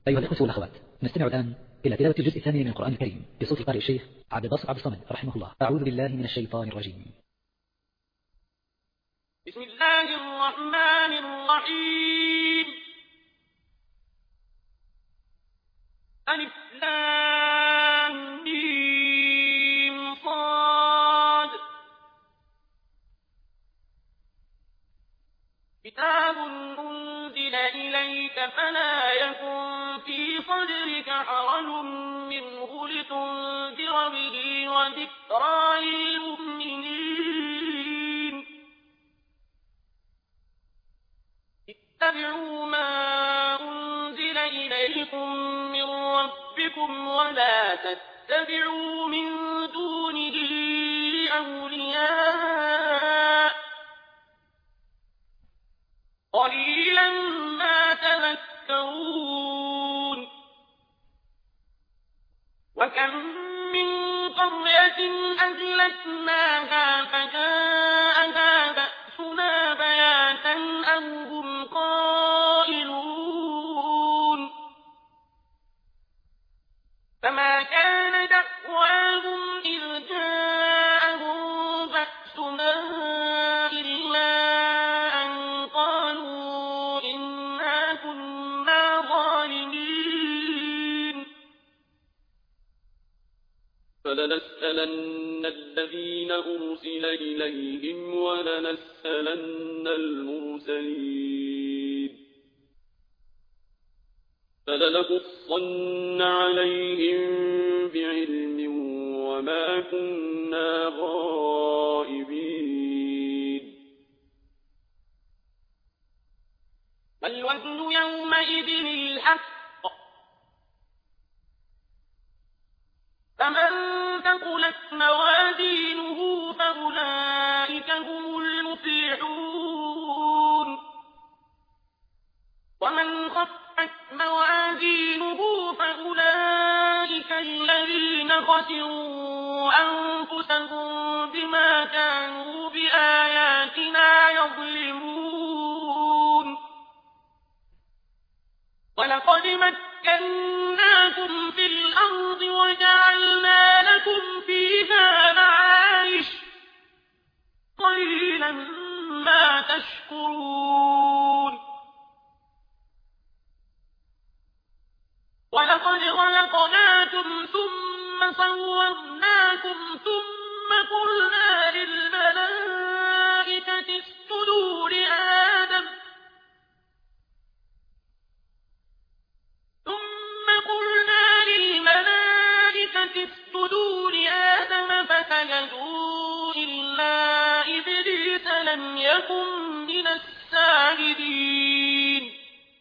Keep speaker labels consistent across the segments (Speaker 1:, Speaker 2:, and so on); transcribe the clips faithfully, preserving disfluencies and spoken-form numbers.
Speaker 1: أيها الإخوة والأخوات، نستمع الآن إلى تلاوة الجزء الثاني من القرآن الكريم بصوت القارئ الشيخ عبد الباسط عبد الصمد رحمه الله. أعوذ بالله من الشيطان الرجيم.
Speaker 2: بسم الله الرحمن الرحيم. ألف لام ميم صاد. كتاب أنزل إليك فلا يكن في صدرك حرج منه لتنذر به وذكرى للمؤمنين. اتبعوا ما أنزل إليكم من ربكم ولا تتبعوا من دونه أولياء قليلا ما تذكرون. وكم من قرية أهلكناها فجاءها بأسنا بياتا أو هم قائلون. فما كان دعواهم إذ جاءهم بأسنا إلا أن قالوا إنا كنا ظالمين. فلنسألن الذين أرسل إليهم ولنسألن المرسلين. فلنقصن عليهم بعلم وما كنا غائبين. والوزن يومئذ الحق. فمن ثقلت موازينه فأولئك هم المفلحون. ومن خفت موازينه فأولئك الذين خسروا أنفسهم بما كانوا بآياتنا يظلمون. ولقد مكناكم في الأرض وجعلنا لكم فيها معايش قليلا ما تشكرون. ولقد خلقناكم ثم صورناكم ثم قلنا للملائكة اسجدوا لآدم ثم قلنا للملائكة اسجدوا لآدم فسجدوا إلا إبليس لم يكن من الساجدين.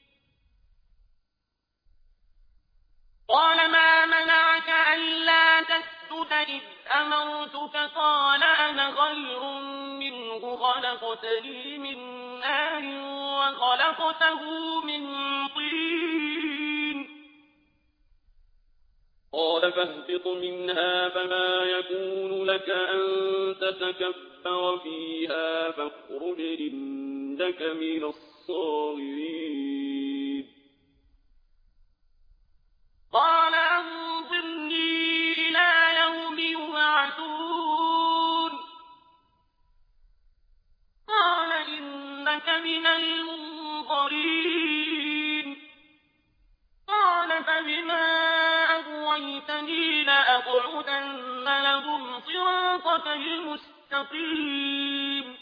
Speaker 2: قال ما منعك ألا تسجد إذ أمرتك؟ قال أنا خير منه خلقتني من نار وخلقته من طين. قال فاهبط منها فما يكون لك أن تتكبر فيها فاخرج إنك من الصاغرين. قال أنظرني إلى يوم يبعثون. قال إنك من المنظرين. قال فبما أغويتني لأقعدن لهم صراطك المستقيم.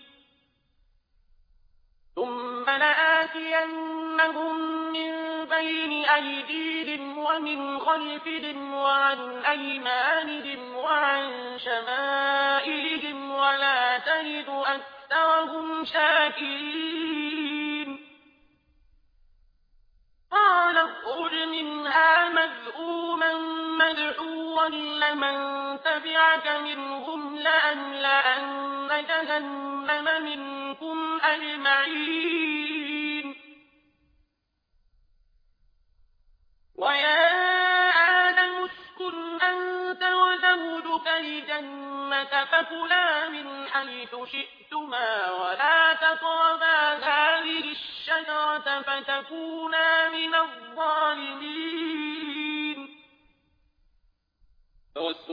Speaker 2: ثم لآتينهم من بين أيديهم ومن خلفهم وعن أيمانهم وعن شمائلهم ولا تجد أكثرهم شاكرين. قال اخرج منها مذءوما مدحورا لمن تبعك منهم لأملأن جهنم منكم أجمعين. ويا آدم اسكن أنت وزوجك الجنة فكلا من حيث شئتما ولا تقربا هذه الشجرة فتكونا من الظالمين.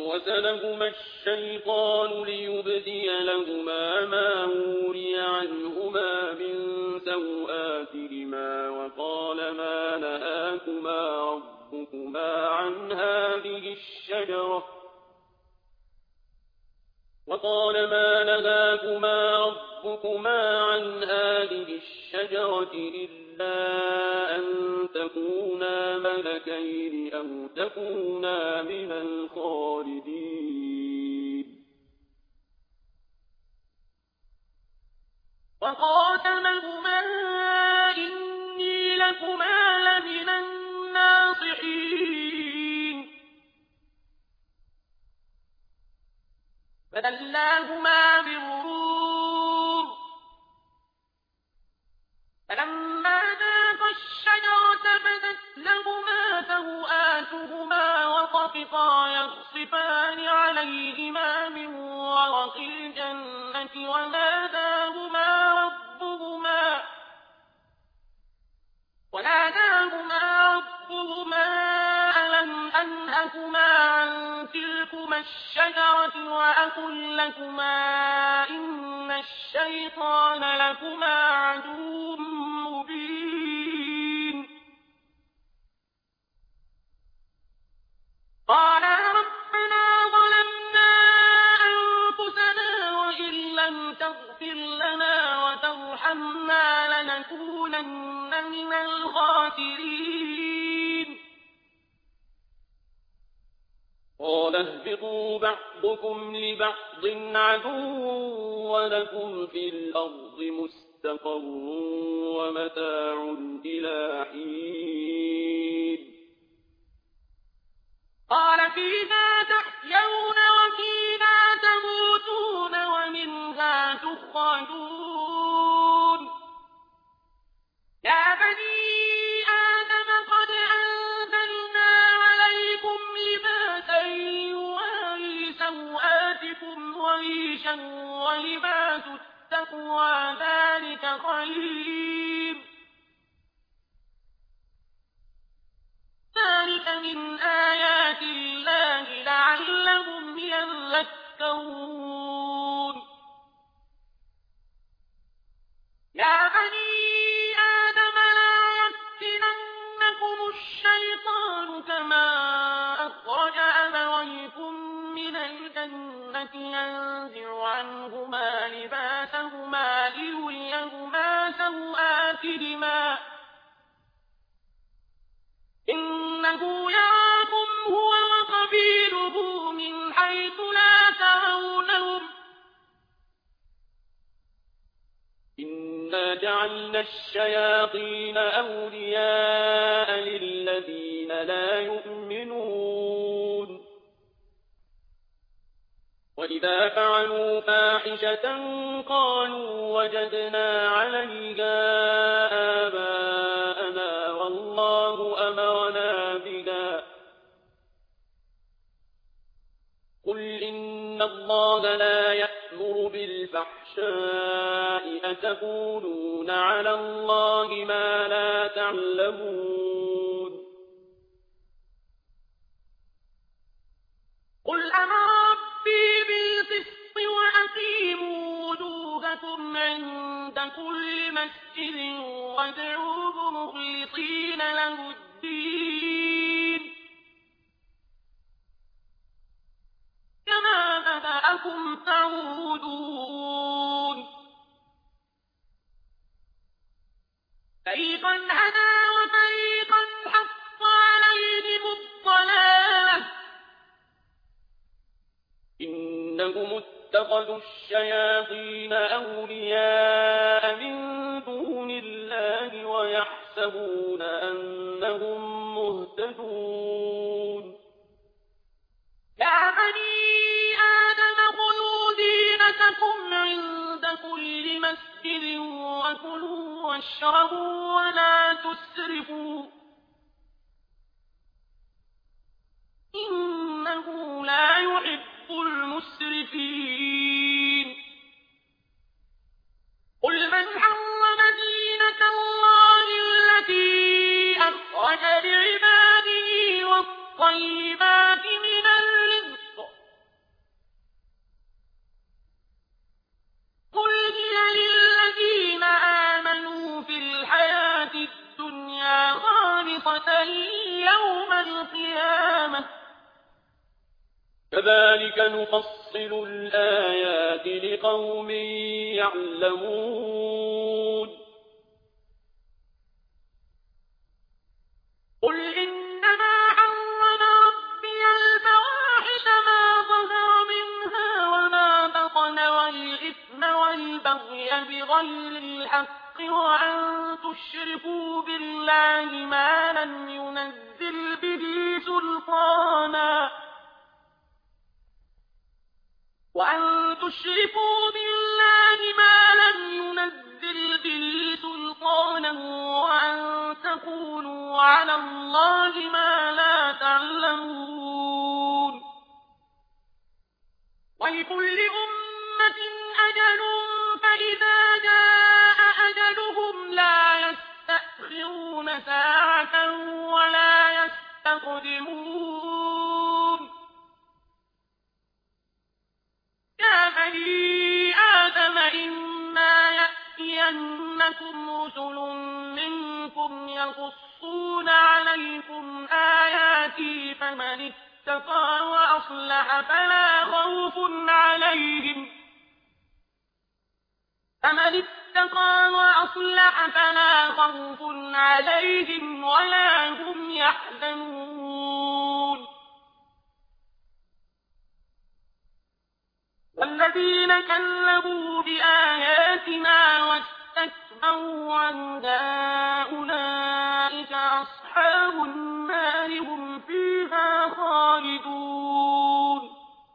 Speaker 2: ووسوس لهما الشيطان ليبدي لهما ما وري عنهما من سوآتهما وقال ما نهاكما ربكما عن هذه الشجرة وقال ما نهاكما ربكما عن هذه الشجرة إلا أن تكونا ملكين أو تكونا من الخالدين وقاسمهما إني لكما لمن الناصحين فدلاهما بغرور فلما ذاقا الشجرة بدت لهما سوآتهما وطفقا يخصفان عليهما من ورق الجنة وناداهما ربهما وناداهما ربهما ألم أنهكما عن تلكما الشجرة وأقل لكما إن الشيطان لكما عدو مبين قالا ربنا ظلمنا أنفسنا وإن لم تغفر لنا وترحمنا لنكونن من الخاسرين قال اهبطوا بعضكم لبعض عدو ولكم في الأرض مستقر ومتاع إلى حين قال فيها تحيون وفيها تموتون ومنها تخرجون يا بني آدم قد أنزلنا عليكم لباسا يواري سوآتكم وريشا ولباس التقوى ذلك خير ذلك من آيات الله لعلهم يذكرون يا بني آدم لا يفتننكم الشيطان كما أخرج أبويكم من الجنة ينزع عنهما لباسهما ليريهما سوآتهما إنه يراكم هو وقبيله من حيث لا ترونهم إنا جعلنا الشياطين أولياء للذين لا يؤمنون وإذا فعلوا فاحشة قالوا وجدنا عليها آباءنا والله أمرنا بها قل إن الله لا يأمر بالفحشاء أتقولون على الله ما لا تعلمون قل أمر ربي بالقسط وأقيموا وجوهكم عند كل مسجد وادعوه مخلصين له الدين كما بدأكم تعودون فريقا هدى وفريقا حق عليهم الضلالة إنهم اتخذوا الشياطين أولياء من دون الله ويحسبون أنهم مهتدون يا بني آدم خذوا زينتكم عند كل مسجد وكلوا واشربوا ولا تسرفوا إنه لا يحب المسرفين قل من حرم زينة الله التي أخرج لعباده والطيبات من الرزق يوم القيامة
Speaker 3: كذلك نفصل الآيات لقوم يعلمون
Speaker 2: قل إنما حرم ربي الفواحش ما ظهر منها وما بطن والإثم والبغي بغير الحق وأن تشركوا بالله ما لم ينزل به سلطانا وأن تشركوا بالله ما لم ينزل به سلطانا وأن تقولوا على الله ما لا تعلمون ولكل أمة أجل فإذا جاء أجلهم لا يستأخرون ساعة ولا يستقدمون يا بني آدم إما يأتينكم رسل منكم يقصون عليكم آياتي فمن اتقى وأصلح فلا خوف عليهم فمن اتقى وأصلح فلا خوف عليهم ولا هم يحزنون والذين كذبوا بآياتنا واستكبروا عنها أولئك أصحاب النار هم فيها خالدون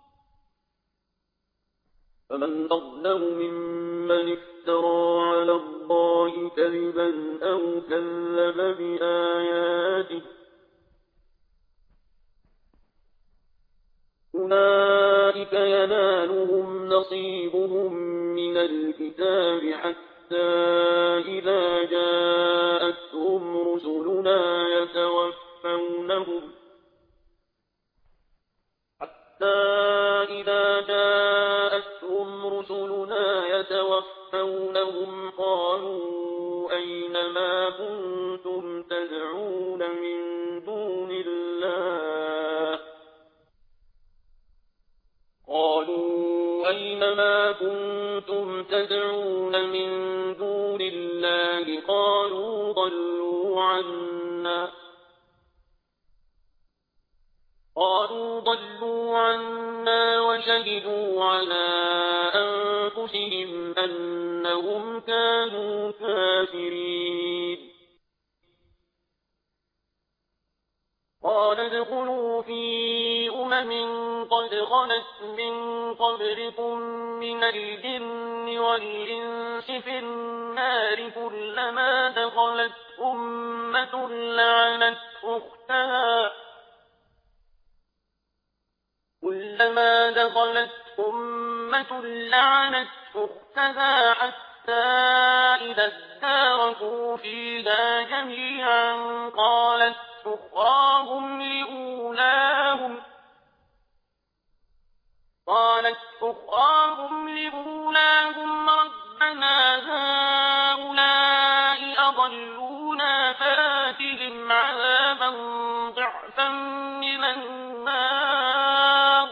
Speaker 3: فمن أظلم ممن افترى على الله كذبا أو كذب بآياته أولئك ينالهم نصيبهم من الكتاب حتى إذا جاءتهم رسلنا يتوفونهم حتى إذا جاءتهم رسلنا يتوفونهم قالوا أين ما كنتم تدعون من دون الله قالوا أين ما كنتم تدعون من دون الله قالوا ضلوا عنا قالوا ضلوا عنا وشهدوا على أنفسهم أنهم كانوا كافرين قال ادخلوا في أمم قد خلت من قبلكم من الجن والإنس في النار كلما دخلت أمة لعنت أختها كلما دخلت أمة لعنت أختها حتى إذا اداركوا فيها جميعا قالت أخراهم لأولاهم قالت أخراهم لأولاهم ربنا هؤلاء أضلونا فآتهم عذابا ضعفا من النار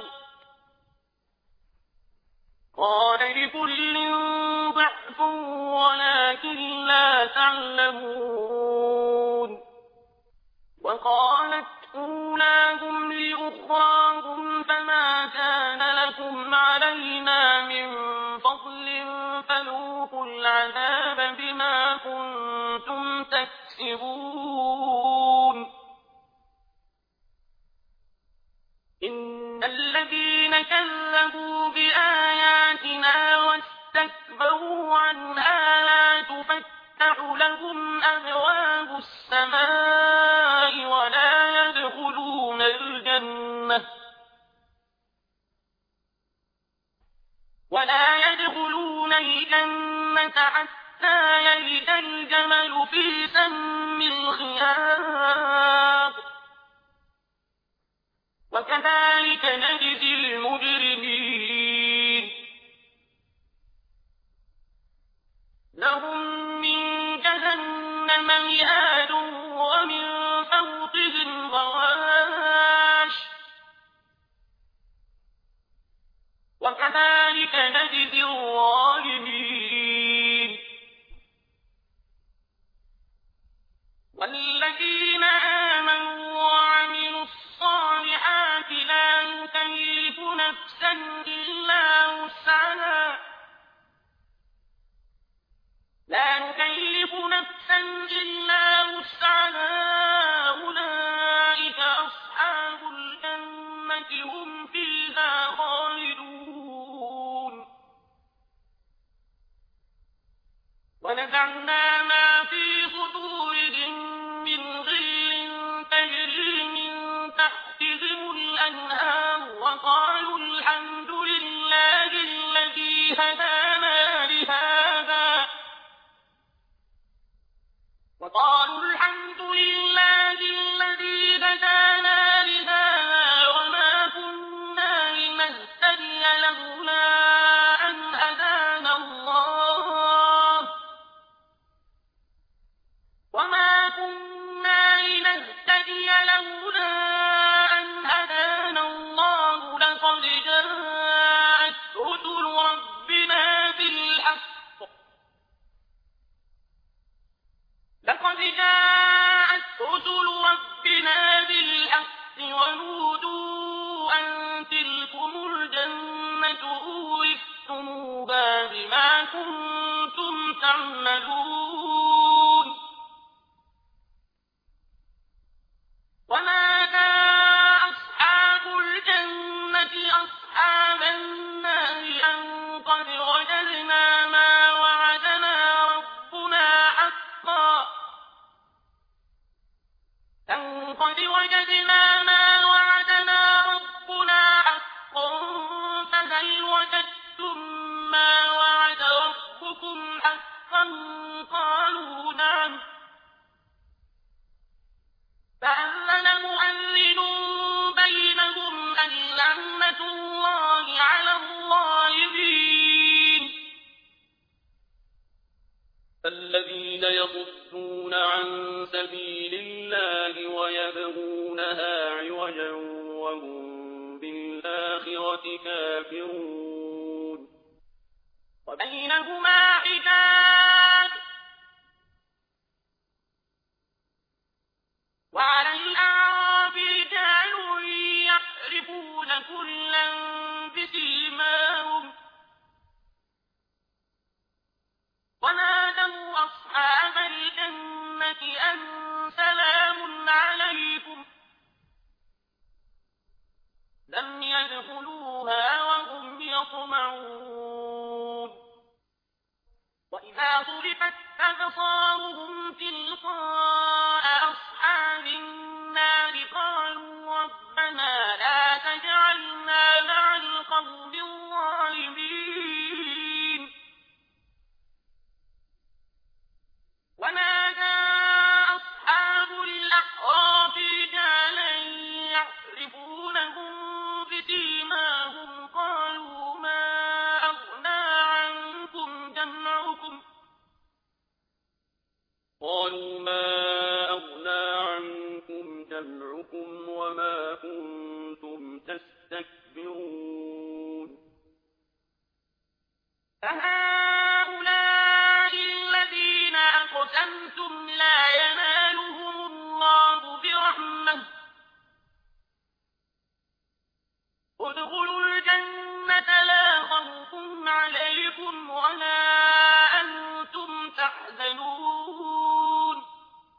Speaker 3: قال لكل ضعف ولكن لا تعلمون وقالت أولاهم لأخراهم فما كان لكم علينا من فضل فذوقوا العذاب بما كنتم تكسبون إن الذين كذبوا بآياتنا واستكبروا عنها لا تفتح لهم أبواب السماء ولا يدخلون الجنة ولا يدخلون الجنة حتى يلج الجمل في سم الخياط وكذلك نجزي المجرمين لهم من جهنم مهاد ومن فوق
Speaker 2: تحتهم الأنهار وقالوا الحمد لله الذي هدانا لهذا وقالوا الحمد لله الذي هدانا لهذا وما كنا لنهتدي لولا أن هدانا الله وما كنا لنهتدي لولا أن هدانا الله لقد جاءت رسل ربنا بالحق لقد جاءت رسل ربنا بالحق ونودوا أن تلكم الجنة أورثتموها بما كنتم تعملون ونادى أصحاب الجنة أصحاب النار أن قد وجدنا ما وعدنا ربنا حقا أن قد وجدنا ما وعدنا ربنا حقا فهل وجدتم ما وعد ربكم حقا قالوا نعم فأذن مؤذن بينهم أن لعنة الله على الظالمين
Speaker 3: الذين يصدون عن سبيل الله ويبغونها عوجا وهم بالآخرة كافرون
Speaker 2: وبينهما حجاب وعلى الأعراب رجال يعرفون كلا بسيماهم ونادوا أصحاب الجنة أن سلام عليكم لم يدخلوها وهم يطمعون وإذا صرفت أبصارهم تلقاء أصحاب النار قالوا ربنا لا تجعلنا مع القوم الظالمين ونادى أصحاب الأعراف رجالا يعرفونهم بسيماهم قالوا ما أغنى عنكم جمعكم
Speaker 3: قالوا ما أغنى عنكم جمعكم وما كنتم تستكبرون
Speaker 2: فهؤلاء الذين أقسمتم لا ينالهم الله برحمة ادخلوا الجنة لا خوف عليكم ولا أنتم تحزنون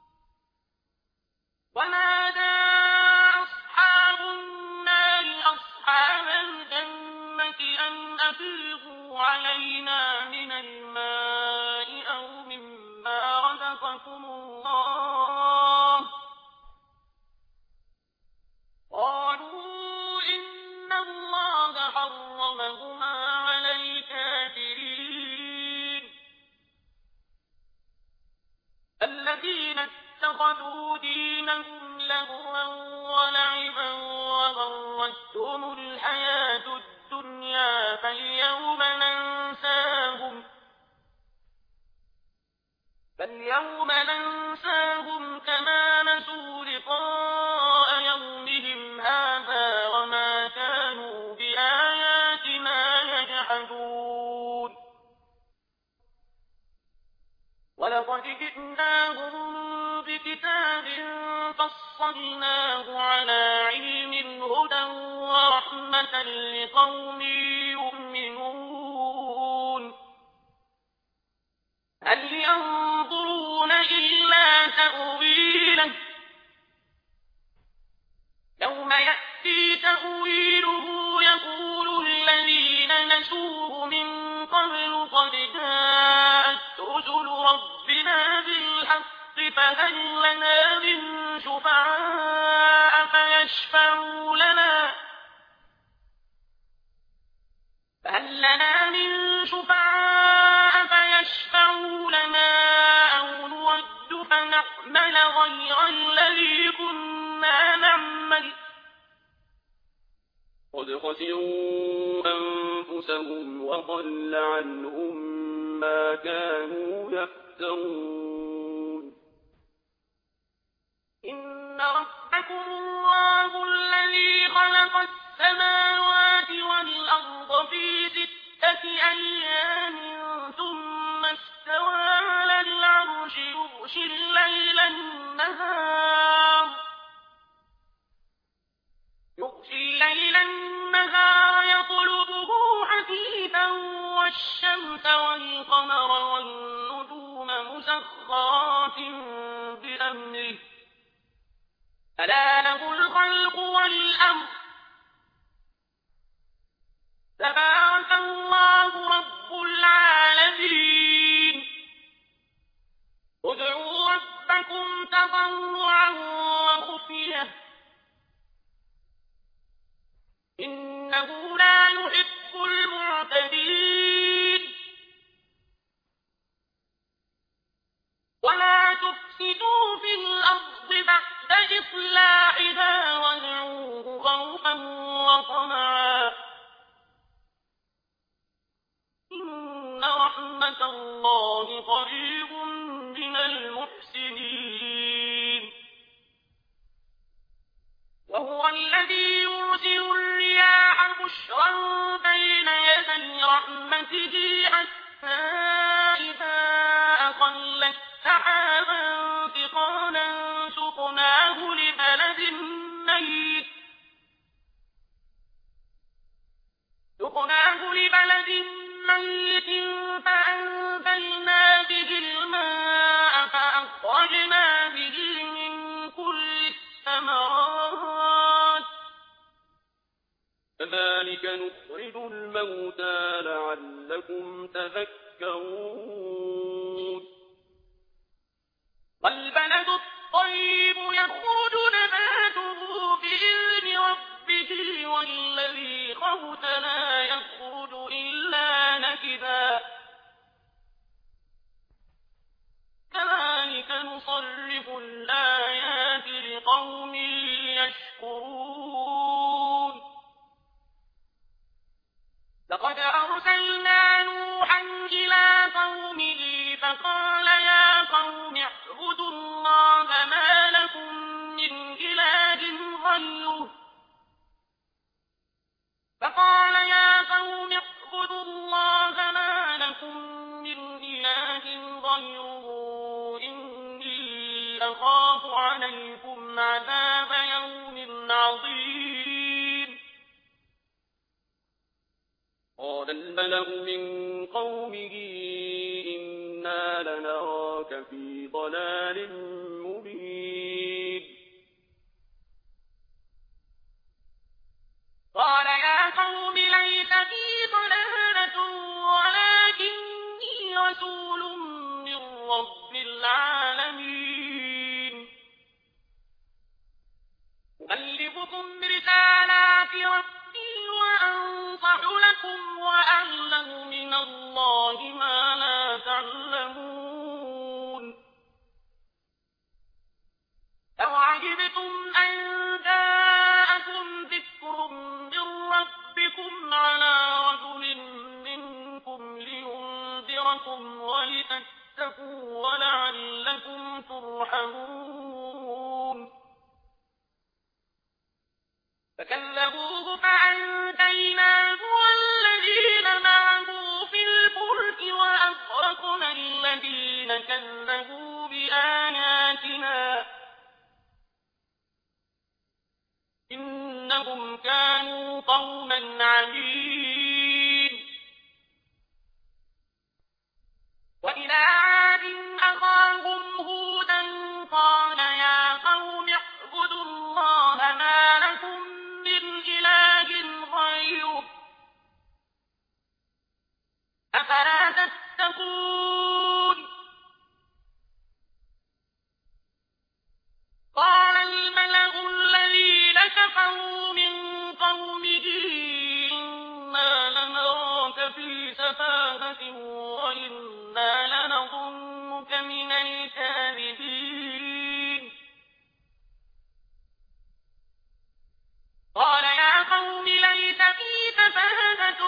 Speaker 2: ونادى أصحاب النار أصحاب الجنة أن أفيضوا علينا من الماء أو مما رزقكم الله قالوا إن الله حرمهما على الكافرين الذين اتخذوا دينهم لهوا ولعبا وغرتهم الحياة الدنيا فاليوم ننساهم فاليوم ننساهم كما نسوا لقاء يومهم هذا وما كانوا بآياتنا يجحدون ولقد جئناهم بكتاب فصلناه على علم هدى ورحمة لقوم يؤمنون هل ينظرون إلا تأويله يوم يأتي تأويله يقول الذين نسوه من قبل قد جاءت رسل ربنا بالحق فهل لنا من شفعاء فيشفعوا فيشفعوا لنا فهل لنا من شفعاء فيشفعوا لنا أو نرد فنعمل غير الذي كنا نعمل
Speaker 3: قد خسروا أنفسهم وضل عنهم ما كانوا يفترون.
Speaker 2: إن ربكم الله الذي خلق السماوات والأرض في ستة أيام ثم استوى على العرش يغشي الليل النهار يغشي الليل النهار يطلبه حثيثا والشمس والقمر والنجوم مسخرات بأمره ألا له الخلق والأمر تبارك الله رب العالمين. ادعوا ربكم تضرعا وخفية إنه لا يحب المعتدين. ولا تفسدوا في الأرض بعد إصلاحها وادعوه خوفا وطمعا إن رحمة الله قريب من المحسنين. وهو الذي يرسل الرياح بشرا بين يدي رحمته حتى إذا أقلت سحابا ثقالا سقناه لبلد ميت سقناه لبلد ميت فأنزلنا به الماء فأخرجنا به من كل الثمرات
Speaker 3: كذلك نخرج الموتى لعلكم تذكرون.
Speaker 2: والبلد الطيب يخرج نباته بإذن ربه والذي خبث لا يخرج إلا نكدا كذلك نصرف الآيات لقوم يشكرون. لقد أرسلنا نوحا إلى قومه فقال يا قوم اعبدوا الله ما لكم من إله غيره فقال يا قوم اعبدوا الله ما لكم من إله غيره إني أخاف عليكم عذاب يوم عظيم.
Speaker 3: قال الملأ من قومه إنا لنراك في ضلال مبين.
Speaker 2: قال يا قوم ليس بي ضلالة ولكني رسول من رب العالمين أبلغكم رسالات ربي وأنصح لكم وأعلم من الله ما لا تعلمون. أو عجبتم أن جاءكم ذكر من ربكم على رجل منكم لينذركم ولتتقوا ولعلكم ترحمون. فكذبوه فأنجيناه والذين معه في الفلك وأغرقنا الذين كذبوا بآياتنا إنهم كانوا قوما عمين. وإلى عاد أخاهم هودا قال يا قوم اعبدوا الله ما لكم من إله غيره أفلا تتقون. قال الملأ الذين كفروا
Speaker 3: قوم من قومه إنا لنراك في سفاهة وإنا لنظنك من الكاذبين قال يا قوم ليس بي سفاهة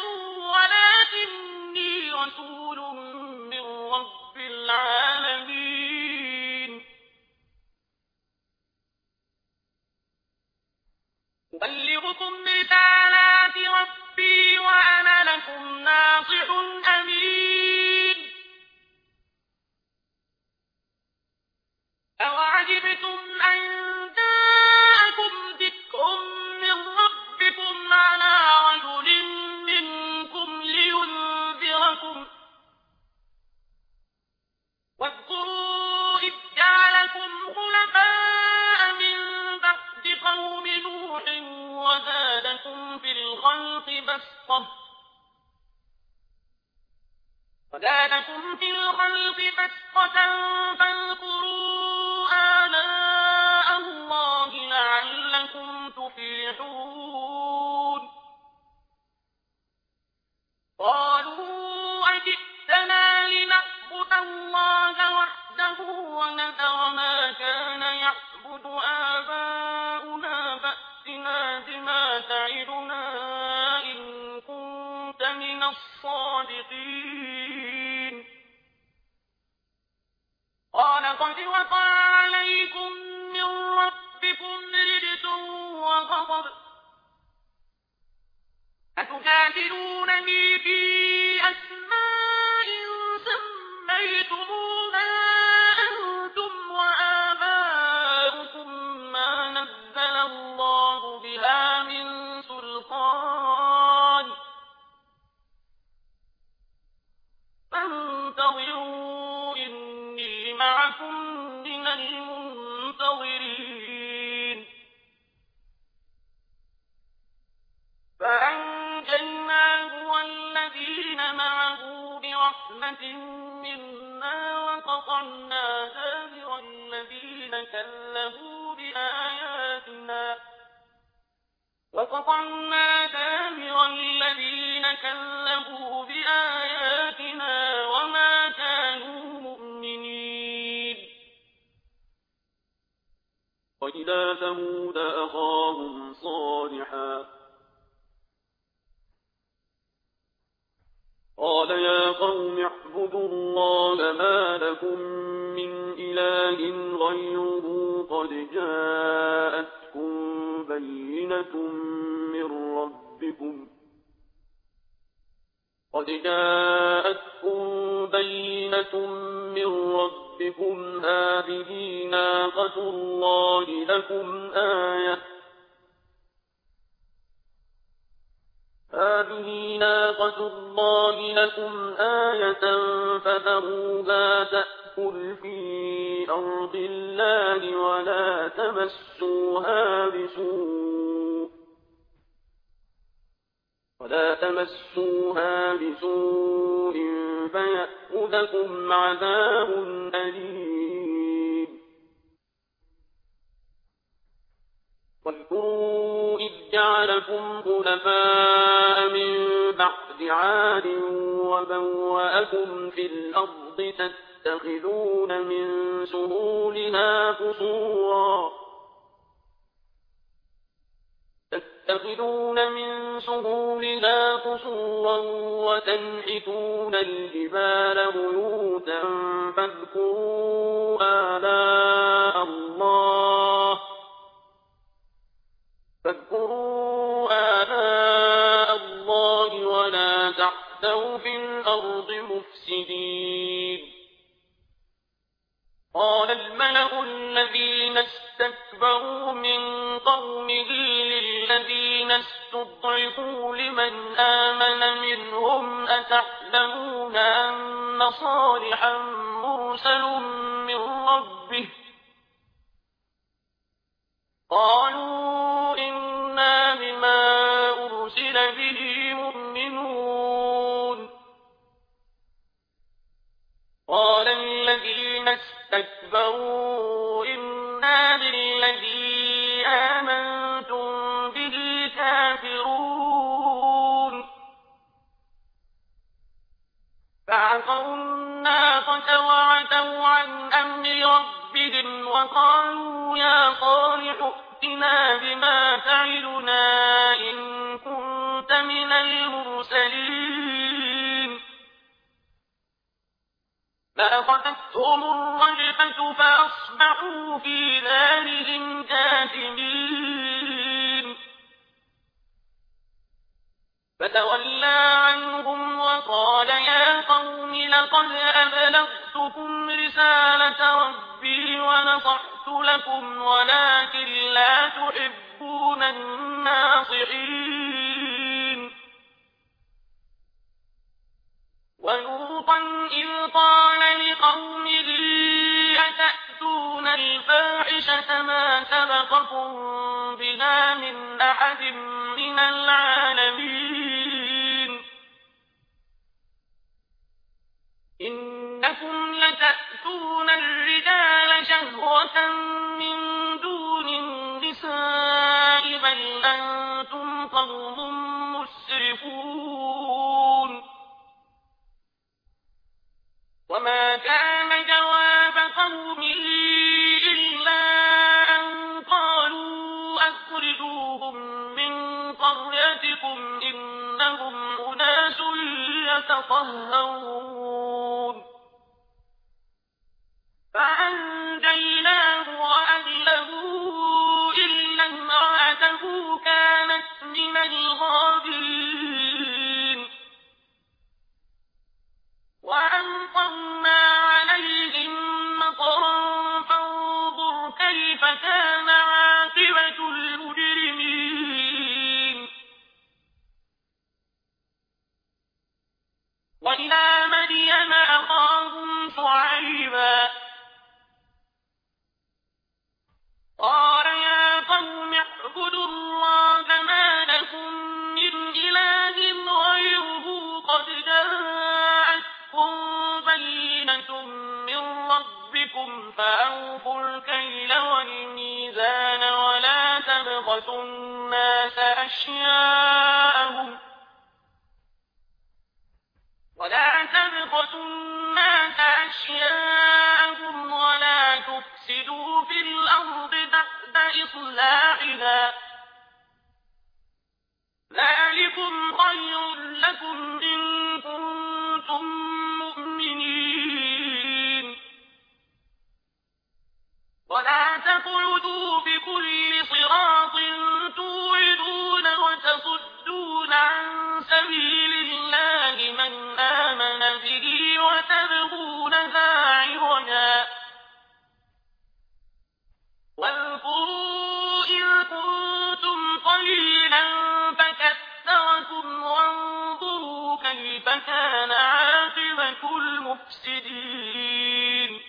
Speaker 3: ولكني رسول من رب العالمين أبلغكم رسالات ربي وأنا لكم ناصح أمين أوعجبتم أن جاءكم ذكر من ربكم على رجل منكم لينذركم واذكروا إذ جعلكم خلفاء من بعد قوم نوح وزادكم في الخلق بسطة وزادكم في الخلق بسطة فاذكروا آلاء الله لعلكم تفلحون قالوا أجئتنا لنعبد الله وحده ونذر ما كان يعبد آباؤنا فأتنا بما تعدنا إن كنت من الصادقين قال قد وقع عليكم من ربكم رجس وغضب أتجادلونني في أسماء سميتموها أنتم وآباؤكم ما نزل الله بها من سلطان فانتظروا إني معكم من المنتظرين فأنجيناه والذين معه برحمة منا وقطعنا دابر الذين كذبوا بآياتنا وقطعنا دابر الذين كذبوا بآياتنا وما كانوا مؤمنين وإلى ثمود أخاهم صالحا قال يا قوم اعبدوا الله ما لكم من إله غيره قد جاءتكم بينة من ربكم قد جاءتكم بينة من ربكم هذه ناقة الله لكم آية هذه ناقة الله لكم آية فذروها تأكل في أرض الله ولا تمسوها بسوء ولا تمسوها بسوء فيأخذكم عذاب أليم واذكروا إذ جعلكم خلفاء من بعد عاد وبوأكم في الأرض تتخذون من سهولها قصورا تتخذون من سهولها قصورا وتنحتون الجبال بيوتا فاذكروا آلاء الله فاذكروا آلاء الله ولا تعثوا في الأرض مفسدين قال الملأ الذين استكبروا من قومه للذين استضعفوا لمن آمن منهم أتعلمون أن صالحا مرسل من ربه قالوا إنا بما أرسل به مؤمنون قال الذين استكبروا إنا بالذي آمنتم فعقروا الناقة وعتوا عن أمر ربهم وقالوا يا صالح ائتنا بما تعدنا إن كنت من المرسلين فأخذتهم الرجفة فأصبحوا في دارهم جاثمين فتولى عنهم وقال يا قوم لقد أبلغتكم رسالة ربي ونصحت لكم ولكن لا تحبون الناصحين ولوطا إذ قال لقومه أتأتون الفاحشة ما سبقكم بها من أحد من العالمين إنكم لتأتون الرجال شهوة من دون النساء بل أنتم قوم مسرفون وما كان جواب قومه إلا أن قالوا أخرجوهم من قريتكم إنهم أناس يتطهرون فأنجيناه وأهله إلا امرأته كانت من الغابرين وأمطرنا عليهم مطرا فانظر كيف كان عاقبة المجرمين وإلى مدين أخاهم شعيبا قال يا قوم اعبدوا الله ما لكم من إله غيره قد جاءتكم بينة من ربكم فأوفوا الكيل والميزان ولا تبخسوا الناس أشياءهم ولا تبخسوا الناس أشياءهم ولا تفسدوا في الأرض بعد إصلاحها ذلكم خير لكم إن كنتم مؤمنين ولا تقعدوا بكل صراط توعدون وتصدون عن سبيل الله من آمن به وتبغونها عوجا واذكروا إذ كنتم قليلا فكثركم وانظروا كيف كان عاقبة المفسدين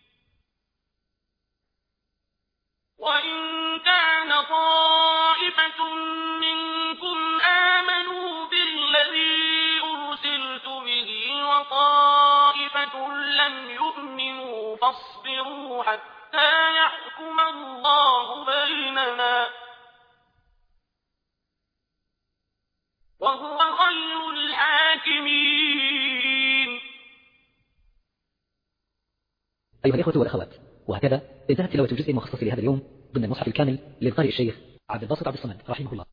Speaker 3: وإن كان طائفة منكم آمنوا بالذي أرسلت به وطائفة لم يؤمنوا فاصبروا حتى يحكم الله بيننا وهو خير الحاكمين.
Speaker 1: أيها الإخوة والأخوات، وهكذا انتهت تلاوة الجزء المخصص لهذا اليوم ضمن المصحف الكامل للقارئ الشيخ عبد الباسط عبد الصمد رحمه الله.